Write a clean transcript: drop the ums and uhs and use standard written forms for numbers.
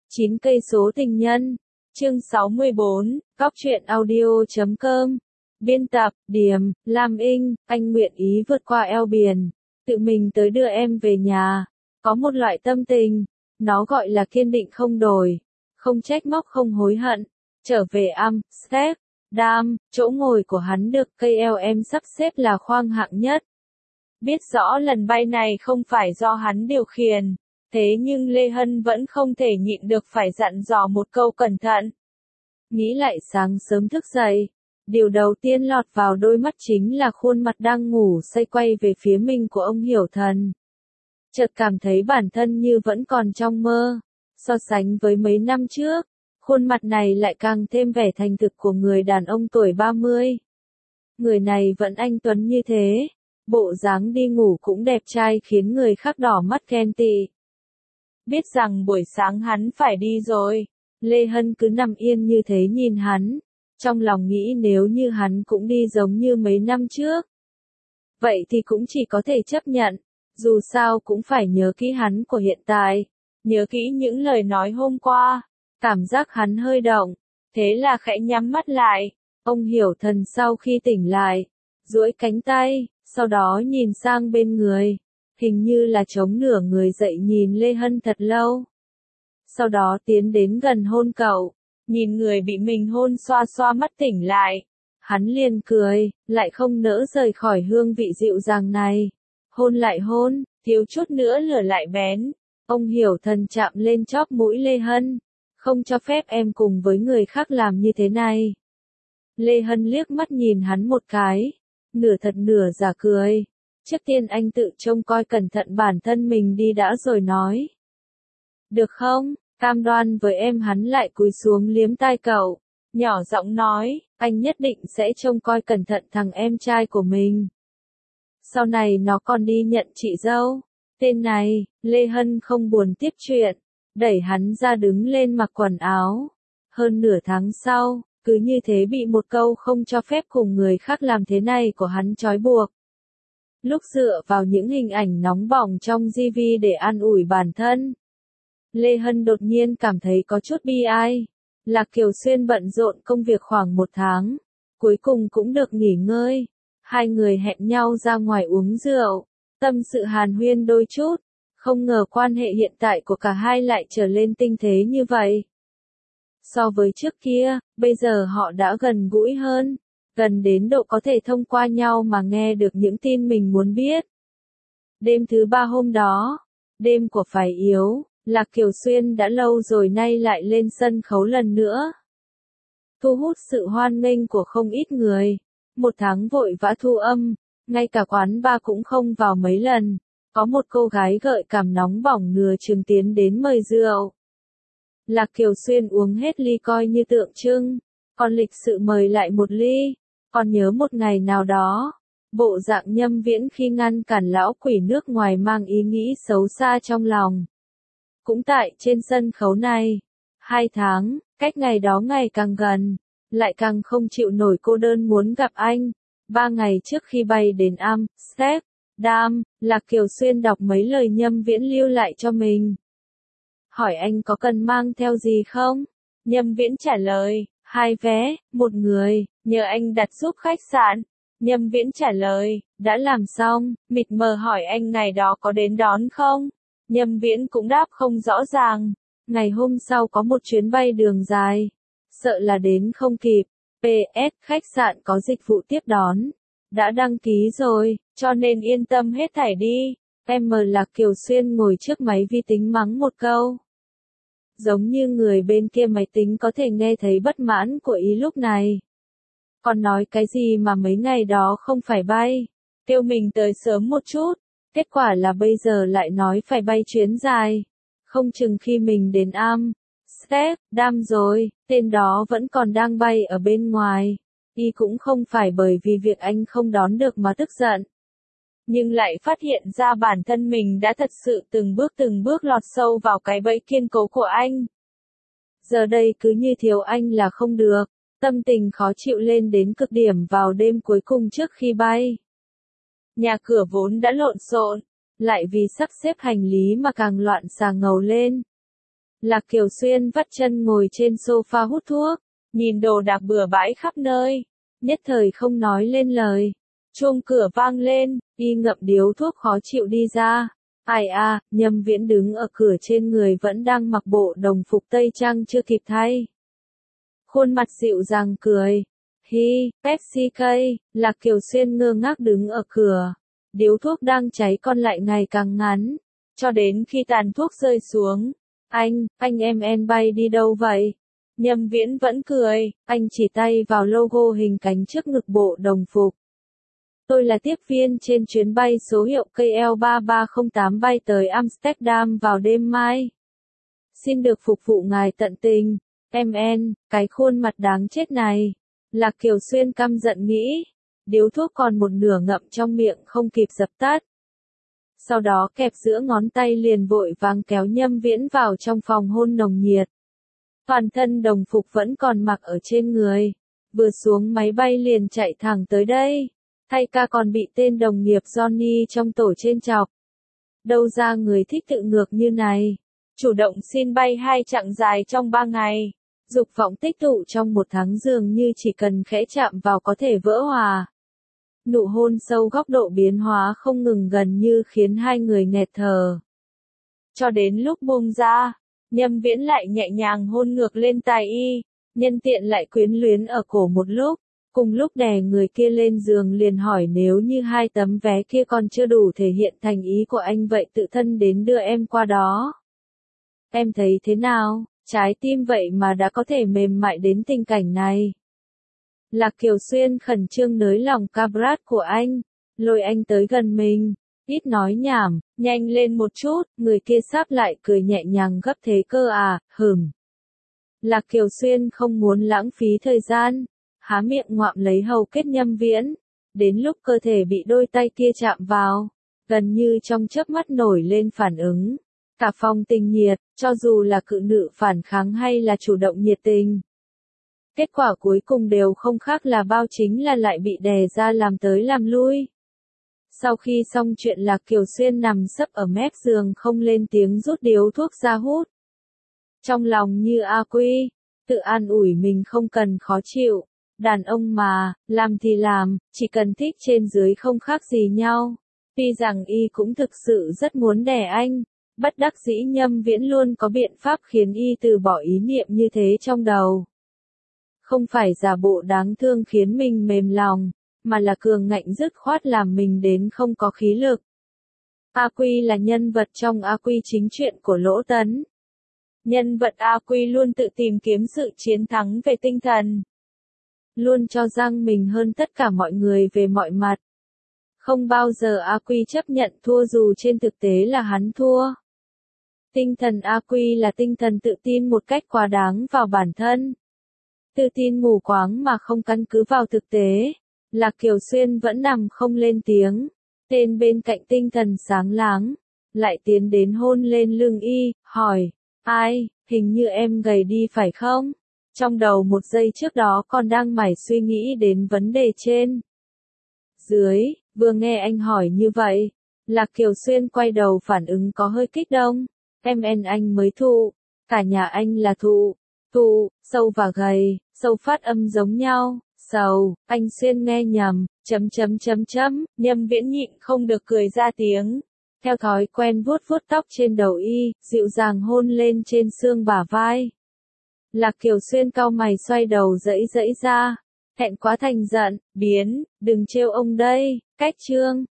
9 cây số tình nhân. Chương 64, Góc truyện audio.com. Biên tập, Điềm, Lam Inh, anh nguyện ý vượt qua eo biển, tự mình tới đưa em về nhà. Có một loại tâm tình, nó gọi là kiên định không đổi, không trách móc không hối hận. Trở về Amsterdam, chỗ ngồi của hắn được KLM sắp xếp là khoang hạng nhất. Biết rõ lần bay này không phải do hắn điều khiển, thế nhưng Lê Hân vẫn không thể nhịn được phải dặn dò một câu cẩn thận. Nghĩ lại sáng sớm thức dậy, điều đầu tiên lọt vào đôi mắt chính là khuôn mặt đang ngủ say quay về phía mình của ông Hiểu Thần. Chợt cảm thấy bản thân như vẫn còn trong mơ, so sánh với mấy năm trước, khuôn mặt này lại càng thêm vẻ thành thực của người đàn ông tuổi 30. Người này vẫn anh tuấn như thế, bộ dáng đi ngủ cũng đẹp trai khiến người khác đỏ mắt ghen tị. Biết rằng buổi sáng hắn phải đi rồi, Lê Hân cứ nằm yên như thế nhìn hắn, trong lòng nghĩ nếu như hắn cũng đi giống như mấy năm trước. Vậy thì cũng chỉ có thể chấp nhận, dù sao cũng phải nhớ kỹ hắn của hiện tại, nhớ kỹ những lời nói hôm qua, cảm giác hắn hơi động, thế là khẽ nhắm mắt lại. Ông Hiểu Thần sau khi tỉnh lại, duỗi cánh tay, sau đó nhìn sang bên người, hình như là chống nửa người dậy nhìn Lê Hân thật lâu. Sau đó tiến đến gần hôn cậu, nhìn người bị mình hôn xoa xoa mắt tỉnh lại. Hắn liền cười, lại không nỡ rời khỏi hương vị dịu dàng này. Hôn lại hôn, thiếu chút nữa lửa lại bén. Ông Hiểu Thần chạm lên chóp mũi Lê Hân, không cho phép em cùng với người khác làm như thế này. Lê Hân liếc mắt nhìn hắn một cái, nửa thật nửa giả cười. Trước tiên anh tự trông coi cẩn thận bản thân mình đi đã rồi nói. Được không, cam đoan với em. Hắn lại cúi xuống liếm tai cậu, nhỏ giọng nói, anh nhất định sẽ trông coi cẩn thận thằng em trai của mình. Sau này nó còn đi nhận chị dâu. Tên này, Lê Hân không buồn tiếp chuyện, đẩy hắn ra đứng lên mặc quần áo. Hơn nửa tháng sau, cứ như thế bị một câu không cho phép cùng người khác làm thế này của hắn trói buộc. Lúc dựa vào những hình ảnh nóng bỏng trong GV để an ủi bản thân, Lê Hân đột nhiên cảm thấy có chút bi ai. Lạc Kiều Xuyên bận rộn công việc khoảng 1 tháng, cuối cùng cũng được nghỉ ngơi. Hai người hẹn nhau ra ngoài uống rượu, tâm sự hàn huyên đôi chút. Không ngờ quan hệ hiện tại của cả hai lại trở lên tinh tế như vậy. So với trước kia, bây giờ họ đã gần gũi hơn, gần đến độ có thể thông qua nhau mà nghe được những tin mình muốn biết. Đêm thứ 3 hôm đó, đêm của Phải Yếu, Lạc Kiều Xuyên đã lâu rồi nay lại lên sân khấu lần nữa. Thu hút sự hoan nghênh của không ít người. 1 tháng vội vã thu âm, ngay cả quán bar cũng không vào mấy lần. Có một cô gái gợi cảm nóng bỏng nửa chừng tiến đến mời rượu. Lạc Kiều Xuyên uống hết ly coi như tượng trưng, còn lịch sự mời lại một ly. Còn nhớ một ngày nào đó, bộ dạng Nhâm Viễn khi ngăn cản lão quỷ nước ngoài mang ý nghĩ xấu xa trong lòng. Cũng tại trên sân khấu này, 2 tháng, cách ngày đó ngày càng gần, lại càng không chịu nổi cô đơn muốn gặp anh. 3 ngày trước khi bay đến Amsterdam, Lạc Kiều Xuyên đọc mấy lời Nhâm Viễn lưu lại cho mình. Hỏi anh có cần mang theo gì không? Nhâm Viễn trả lời, 2 vé, 1 người, nhờ anh đặt giúp khách sạn. Nhâm Viễn trả lời, đã làm xong. Mịt mờ hỏi anh ngày đó có đến đón không? Nhâm Viễn cũng đáp không rõ ràng. Ngày hôm sau có một chuyến bay đường dài, sợ là đến không kịp. PS, khách sạn có dịch vụ tiếp đón, đã đăng ký rồi, cho nên yên tâm hết thảy đi. Em Lạc Kiều Xuyên ngồi trước máy vi tính mắng một câu. Giống như người bên kia máy tính có thể nghe thấy bất mãn của ý lúc này. Còn nói cái gì mà mấy ngày đó không phải bay, kêu mình tới sớm một chút. Kết quả là bây giờ lại nói phải bay chuyến dài. Không chừng khi mình đến Amsterdam rồi, tên đó vẫn còn đang bay ở bên ngoài. Y cũng không phải bởi vì việc anh không đón được mà tức giận, nhưng lại phát hiện ra bản thân mình đã thật sự từng bước lọt sâu vào cái bẫy kiên cố của anh. Giờ đây cứ như thiếu anh là không được, tâm tình khó chịu lên đến cực điểm vào đêm cuối cùng trước khi bay. Nhà cửa vốn đã lộn xộn, lại vì sắp xếp hành lý mà càng loạn xà ngầu lên. Lạc Kiều Xuyên vắt chân ngồi trên sofa hút thuốc, nhìn đồ đạc bừa bãi khắp nơi, nhất thời không nói lên lời. Chuông cửa vang lên, y ngậm điếu thuốc khó chịu đi ra. Ai à, Nhâm Viễn đứng ở cửa, trên người vẫn đang mặc bộ đồng phục tây trang chưa kịp thay. Khuôn mặt dịu dàng cười. Hi, Pepsi cây. Lạc Kiều Xuyên ngơ ngác đứng ở cửa. Điếu thuốc đang cháy còn lại ngày càng ngắn. Cho đến khi tàn thuốc rơi xuống. Anh em bay đi đâu vậy? Nhâm Viễn vẫn cười, anh chỉ tay vào logo hình cánh trước ngực bộ đồng phục. Tôi là tiếp viên trên chuyến bay số hiệu KL3308 bay tới Amsterdam vào đêm mai. Xin được phục vụ ngài tận tình. MN, cái khuôn mặt đáng chết này. Lạc Kiều Xuyên căm giận nghĩ. Điếu thuốc còn một nửa ngậm trong miệng không kịp dập tắt. Sau đó kẹp giữa ngón tay liền vội vàng kéo Nhâm Viễn vào trong phòng hôn nồng nhiệt. Toàn thân đồng phục vẫn còn mặc ở trên người. Vừa xuống máy bay liền chạy thẳng tới đây. Thay ca còn bị tên đồng nghiệp Johnny trong tổ trên chọc. Đâu ra người thích tự ngược như này. Chủ động xin bay 2 chặng dài trong 3 ngày. Dục vọng tích tụ trong 1 tháng dường như chỉ cần khẽ chạm vào có thể vỡ hòa. Nụ hôn sâu góc độ biến hóa không ngừng gần như khiến hai người nghẹt thở. Cho đến lúc buông ra, Nhâm Viễn lại nhẹ nhàng hôn ngược lên tai y, nhân tiện lại quyến luyến ở cổ một lúc. Cùng lúc đè người kia lên giường liền hỏi nếu như 2 tấm vé kia còn chưa đủ thể hiện thành ý của anh vậy tự thân đến đưa em qua đó. Em thấy thế nào, trái tim vậy mà đã có thể mềm mại đến tình cảnh này. Lạc Kiều Xuyên khẩn trương nới lòng cabrat của anh, lôi anh tới gần mình, ít nói nhảm, nhanh lên một chút, người kia sáp lại cười nhẹ nhàng gấp thế cơ à, Lạc Kiều Xuyên không muốn lãng phí thời gian, há miệng ngoạm lấy hầu kết Nhâm Viễn, đến lúc cơ thể bị đôi tay kia chạm vào, gần như trong chớp mắt nổi lên phản ứng. Cả phòng tình nhiệt, cho dù là cự nữ phản kháng hay là chủ động nhiệt tình. Kết quả cuối cùng đều không khác là bao, chính là lại bị đè ra làm tới làm lui. Sau khi xong chuyện Lạc Kiều Xuyên nằm sấp ở mép giường không lên tiếng rút điếu thuốc ra hút. Trong lòng như a quy, tự an ủi mình không cần khó chịu. Đàn ông mà, làm thì làm, chỉ cần thích trên dưới không khác gì nhau. Tuy rằng y cũng thực sự rất muốn đè anh, bất đắc dĩ Nhâm Viễn luôn có biện pháp khiến y từ bỏ ý niệm như thế trong đầu. Không phải giả bộ đáng thương khiến mình mềm lòng, mà là cường ngạnh dứt khoát làm mình đến không có khí lực. A Quy là nhân vật trong A Quy chính truyện của Lỗ Tấn. Nhân vật A Quy luôn tự tìm kiếm sự chiến thắng về tinh thần. Luôn cho rằng mình hơn tất cả mọi người về mọi mặt. Không bao giờ A Quy chấp nhận thua dù trên thực tế là hắn thua. Tinh thần A Quy là tinh thần tự tin một cách quá đáng vào bản thân. Tự tin mù quáng mà không căn cứ vào thực tế. Lạc Kiều Xuyên vẫn nằm không lên tiếng. Tên bên cạnh tinh thần sáng láng. Lại tiến đến hôn lên lưng y, hỏi. Ai, hình như em gầy đi phải không? Trong đầu một giây trước đó còn đang mải suy nghĩ đến vấn đề trên. Dưới, vừa nghe anh hỏi như vậy. Lạc Kiều Xuyên quay đầu phản ứng có hơi kích động. Anh mới thụ. Cả nhà anh là thụ. Thụ, sâu và gầy, sâu phát âm giống nhau. Sầu, anh Xuyên nghe nhầm, Nhâm Viễn nhịn không được cười ra tiếng. Theo thói quen vuốt vuốt tóc trên đầu y, dịu dàng hôn lên trên xương bả vai. Lạc Kiều Xuyên cau mày xoay đầu dẫy dẫy ra. Hẹn quá thành giận, biến, đừng trêu ông đây, cách chương.